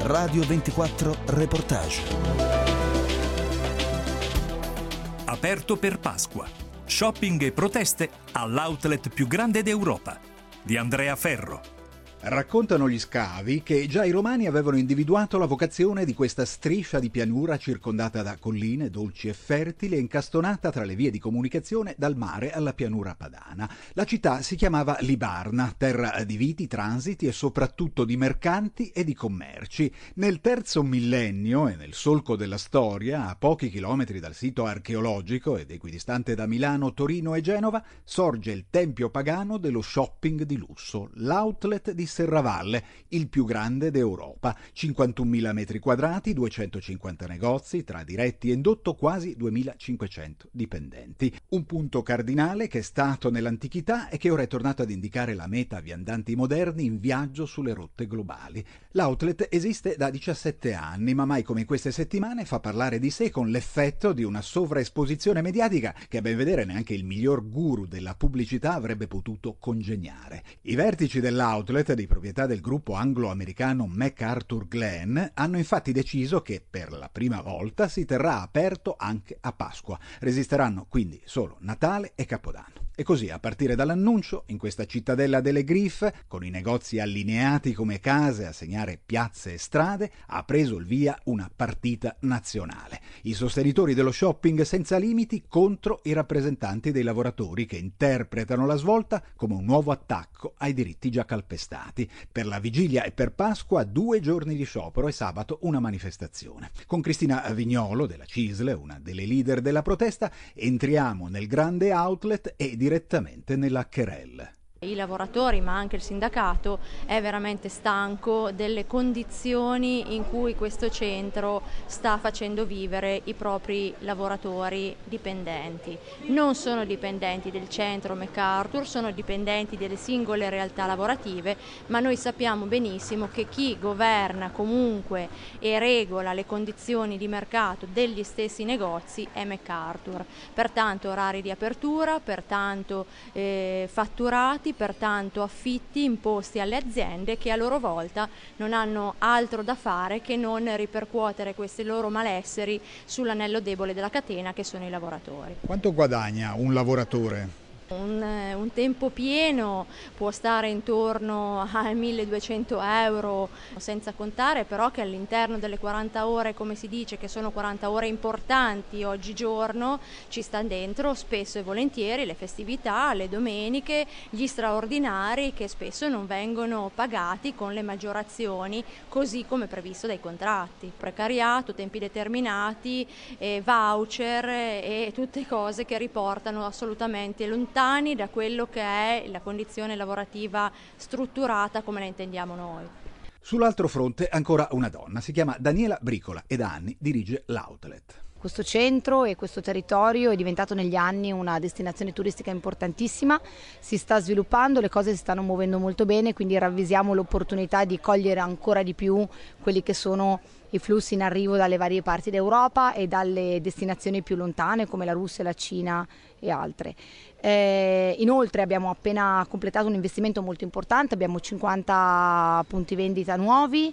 Radio 24 Reportage. Aperto per Pasqua. Shopping e proteste all'outlet più grande d'Europa. Di Andrea Ferro. Raccontano gli scavi che già i romani avevano individuato la vocazione di questa striscia di pianura circondata da colline dolci e fertili e incastonata tra le vie di comunicazione dal mare alla pianura padana. La città si chiamava Libarna, terra di viti, transiti e soprattutto di mercanti e di commerci. Nel terzo millennio e nel solco della storia, a pochi chilometri dal sito archeologico ed equidistante da Milano, Torino e Genova, sorge il tempio pagano dello shopping di lusso, l'outlet di Serravalle, il più grande d'Europa. 51.000 metri quadrati, 250 negozi, tra diretti e indotto quasi 2.500 dipendenti. Un punto cardinale che è stato nell'antichità e che ora è tornato ad indicare la meta a viandanti moderni in viaggio sulle rotte globali. L'outlet esiste da 17 anni, ma mai come in queste settimane fa parlare di sé con l'effetto di una sovraesposizione mediatica che a ben vedere neanche il miglior guru della pubblicità avrebbe potuto congegnare. I vertici dell'outlet, di proprietà del gruppo anglo-americano MacArthurGlen, hanno infatti deciso che per la prima volta si terrà aperto anche a Pasqua. Resisteranno quindi solo Natale e Capodanno. E così, a partire dall'annuncio, in questa cittadella delle Griffe, con i negozi allineati come case a segnare piazze e strade, ha preso il via una partita nazionale. I sostenitori dello shopping senza limiti contro i rappresentanti dei lavoratori che interpretano la svolta come un nuovo attacco ai diritti già calpestati. Per la vigilia e per Pasqua 2 giorni di sciopero e sabato una manifestazione. Con Cristina Vignolo della CISL, una delle leader della protesta, entriamo nel grande outlet e direttamente nella querelle. I lavoratori, ma anche il sindacato, è veramente stanco delle condizioni in cui questo centro sta facendo vivere i propri lavoratori dipendenti. Non sono dipendenti del centro MacArthur, sono dipendenti delle singole realtà lavorative, ma noi sappiamo benissimo che chi governa comunque e regola le condizioni di mercato degli stessi negozi è MacArthur. Pertanto orari di apertura, pertanto fatturati, pertanto affitti imposti alle aziende che a loro volta non hanno altro da fare che non ripercuotere questi loro malesseri sull'anello debole della catena che sono i lavoratori. Quanto guadagna un lavoratore? Un tempo pieno può stare intorno ai 1.200 euro, senza contare però che all'interno delle 40 ore, come si dice, che sono 40 ore importanti oggigiorno, ci sta dentro spesso e volentieri le festività, le domeniche, gli straordinari che spesso non vengono pagati con le maggiorazioni così come previsto dai contratti. Precariato, tempi determinati, voucher e tutte cose che riportano assolutamente lontani da quello che è la condizione lavorativa strutturata come la intendiamo noi. Sull'altro fronte ancora una donna, si chiama Daniela Bricola e da anni dirige l'outlet. Questo centro e questo territorio è diventato negli anni una destinazione turistica importantissima, si sta sviluppando, le cose si stanno muovendo molto bene, quindi ravvisiamo l'opportunità di cogliere ancora di più quelli che sono i flussi in arrivo dalle varie parti d'Europa e dalle destinazioni più lontane come la Russia, la Cina e altre. Inoltre abbiamo appena completato un investimento molto importante, abbiamo 50 punti vendita nuovi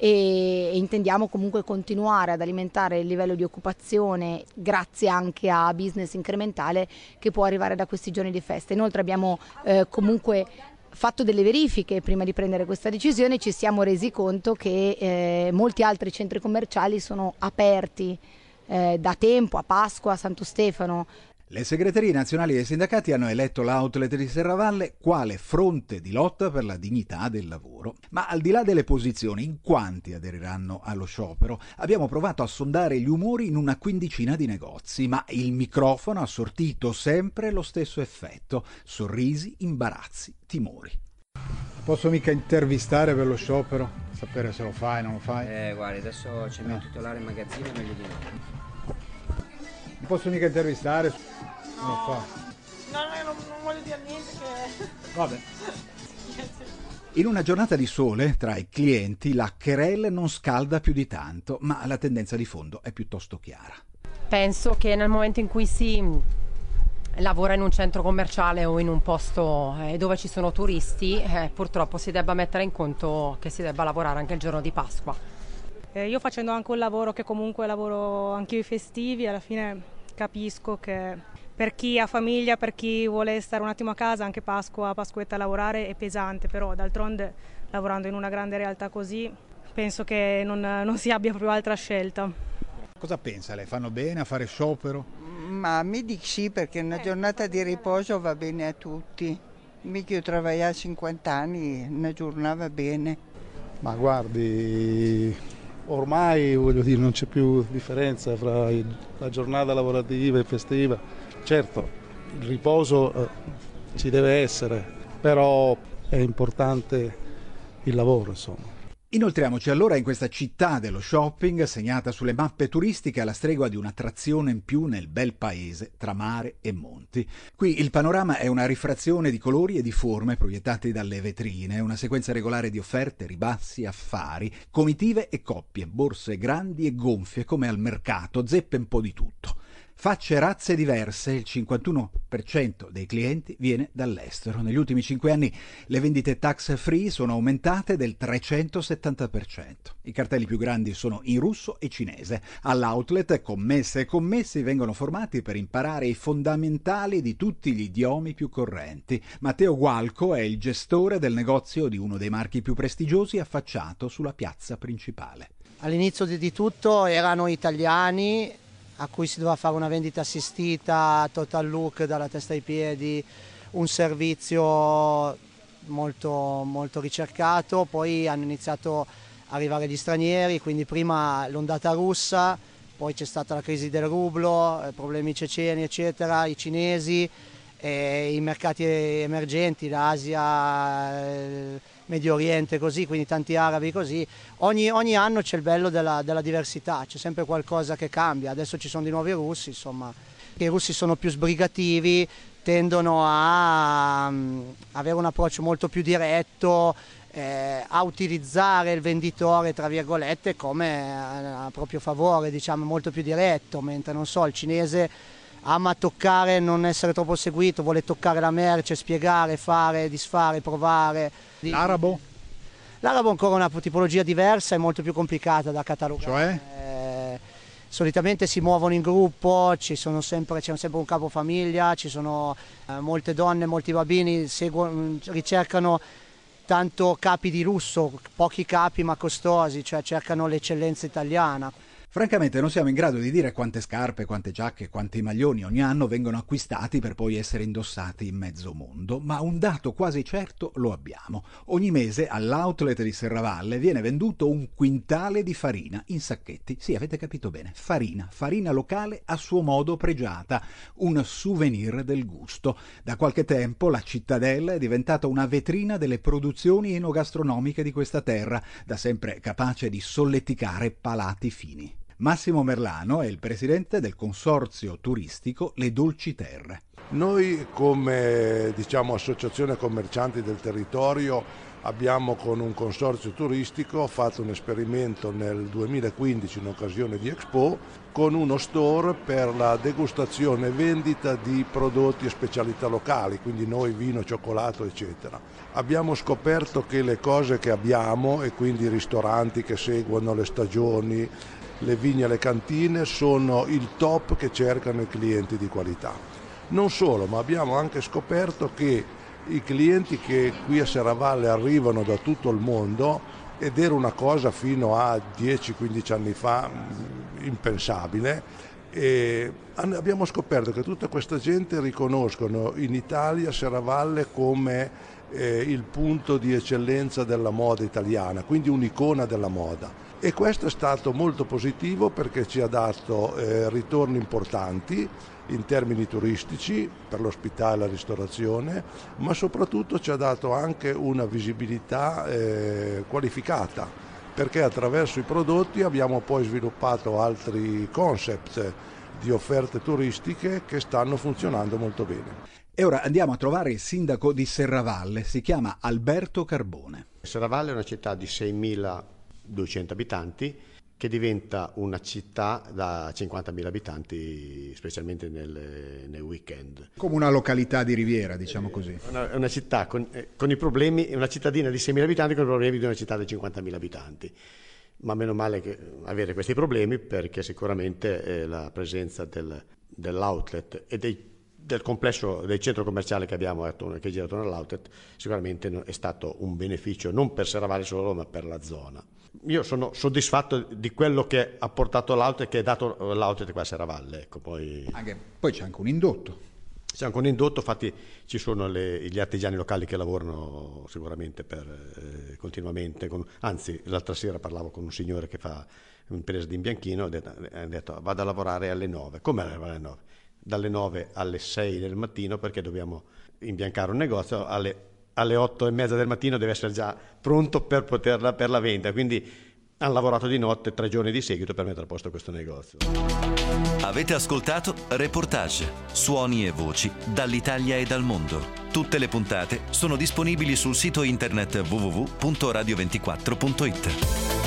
e intendiamo comunque continuare ad alimentare il livello di occupazione grazie anche a business incrementale che può arrivare da questi giorni di festa. Inoltre abbiamo comunque fatto delle verifiche prima di prendere questa decisione e ci siamo resi conto che molti altri centri commerciali sono aperti da tempo, a Pasqua, a Santo Stefano. Le segreterie nazionali dei sindacati hanno eletto l'outlet di Serravalle quale fronte di lotta per la dignità del lavoro. Ma al di là delle posizioni, in quanti aderiranno allo sciopero? Abbiamo provato a sondare gli umori in una quindicina di negozi, ma il microfono ha sortito sempre lo stesso effetto: sorrisi, imbarazzi, timori. Posso mica intervistare per lo sciopero? Sapere se lo fai o non lo fai? Guardi, adesso c'è il mio titolare in magazzino, è meglio di no. Non posso mica intervistare? Non lo fa. No, non voglio dire niente che... Vabbè. In una giornata di sole, tra i clienti, la querelle non scalda più di tanto, ma la tendenza di fondo è piuttosto chiara. Penso che nel momento in cui si lavora in un centro commerciale o in un posto dove ci sono turisti, purtroppo si debba mettere in conto che si debba lavorare anche il giorno di Pasqua. Io facendo anche un lavoro che comunque lavoro anch'io i festivi, alla fine capisco che per chi ha famiglia, per chi vuole stare un attimo a casa, anche Pasquetta a lavorare è pesante, però d'altronde lavorando in una grande realtà così penso che non si abbia proprio altra scelta. Cosa pensa lei? Fanno bene a fare sciopero? Ma mi dico sì, perché una giornata di riposo va bene a tutti. Mica io lavoravo 50 anni, una giornata va bene. Ma guardi, ormai voglio dire non c'è più differenza fra la giornata lavorativa e festiva. Certo, il riposo ci deve essere, però è importante il lavoro, insomma. Inoltriamoci allora in questa città dello shopping segnata sulle mappe turistiche alla stregua di un'attrazione in più nel bel paese tra mare e monti. Qui il panorama è una rifrazione di colori e di forme proiettati dalle vetrine, una sequenza regolare di offerte, ribassi, affari, comitive e coppie, borse grandi e gonfie come al mercato, zeppe un po' di tutto. Facce e razze diverse, il 51% dei clienti viene dall'estero. Negli ultimi 5 anni le vendite tax free sono aumentate del 370%. I cartelli più grandi sono in russo e cinese. All'outlet commesse e commessi vengono formati per imparare i fondamentali di tutti gli idiomi più correnti. Matteo Gualco è il gestore del negozio di uno dei marchi più prestigiosi affacciato sulla piazza principale. All'inizio di tutto erano italiani a cui si doveva fare una vendita assistita, total look dalla testa ai piedi, un servizio molto, molto ricercato, poi hanno iniziato a arrivare gli stranieri, quindi prima l'ondata russa, poi c'è stata la crisi del rublo, problemi ceceni eccetera, i cinesi, i mercati emergenti, l'Asia, Medio Oriente così, quindi tanti arabi così. Ogni anno c'è il bello della diversità, c'è sempre qualcosa che cambia. Adesso ci sono di nuovo i russi, insomma. I russi sono più sbrigativi, tendono a avere un approccio molto più diretto, a utilizzare il venditore tra virgolette come a proprio favore, diciamo, molto più diretto, mentre non so, il cinese ama toccare, non essere troppo seguito, vuole toccare la merce, spiegare, fare, disfare, provare. L'arabo? L'arabo è ancora una tipologia diversa e molto più complicata da catalogare. Cioè? Solitamente si muovono in gruppo, c'è sempre un capofamiglia, ci sono molte donne, molti bambini, ricercano tanto capi di lusso, pochi capi ma costosi, cioè cercano l'eccellenza italiana. Francamente non siamo in grado di dire quante scarpe, quante giacche, quanti maglioni ogni anno vengono acquistati per poi essere indossati in mezzo mondo, ma un dato quasi certo lo abbiamo. Ogni mese all'outlet di Serravalle viene venduto un quintale di farina in sacchetti. Sì, avete capito bene, farina locale a suo modo pregiata, un souvenir del gusto. Da qualche tempo la cittadella è diventata una vetrina delle produzioni enogastronomiche di questa terra, da sempre capace di solleticare palati fini. Massimo Merlano è il presidente del consorzio turistico Le Dolci Terre. Noi come associazione commercianti del territorio abbiamo con un consorzio turistico fatto un esperimento nel 2015 in occasione di Expo con uno store per la degustazione e vendita di prodotti e specialità locali, quindi noi vino, cioccolato eccetera. Abbiamo scoperto che le cose che abbiamo e quindi i ristoranti che seguono le stagioni, le vigne e le cantine sono il top che cercano i clienti di qualità. Non solo, ma abbiamo anche scoperto che i clienti che qui a Serravalle arrivano da tutto il mondo, ed era una cosa fino a 10-15 anni fa impensabile, e abbiamo scoperto che tutta questa gente riconoscono in Italia Serravalle come il punto di eccellenza della moda italiana, quindi un'icona della moda. E questo è stato molto positivo perché ci ha dato ritorni importanti in termini turistici per l'ospità e la ristorazione, ma soprattutto ci ha dato anche una visibilità qualificata, perché attraverso i prodotti abbiamo poi sviluppato altri concept di offerte turistiche che stanno funzionando molto bene. E ora andiamo a trovare il sindaco di Serravalle, si chiama Alberto Carbone. Serravalle è una città di 6.200 abitanti che diventa una città da 50.000 abitanti, specialmente nel weekend. Come una località di riviera, diciamo così. È una città con i problemi, è una cittadina di 6.000 abitanti con i problemi di una città di 50.000 abitanti. ma meno male che avere questi problemi, perché sicuramente la presenza dell'outlet e del complesso del centro commerciale che abbiamo, che gira attorno all'outlet, sicuramente è stato un beneficio non per Serravalle solo, ma per la zona. Io sono soddisfatto di quello che ha portato l'outlet, che ha dato l'outlet qua a Serravalle. Ecco, poi c'è anche un indotto. C'è anche un indotto, infatti ci sono gli artigiani locali che lavorano sicuramente continuamente. Anzi, l'altra sera parlavo con un signore che fa un'impresa di imbianchino, ha detto vado a lavorare alle 9. Come alle 9? Dalle 9 alle 6 del mattino, perché dobbiamo imbiancare un negozio, alle 8:30 del mattino deve essere già pronto per la vendita, quindi hanno lavorato di notte 3 giorni di seguito per mettere a posto questo negozio. Avete ascoltato Reportage, suoni e voci dall'Italia e dal mondo. Tutte le puntate sono disponibili sul sito internet www.radio24.it.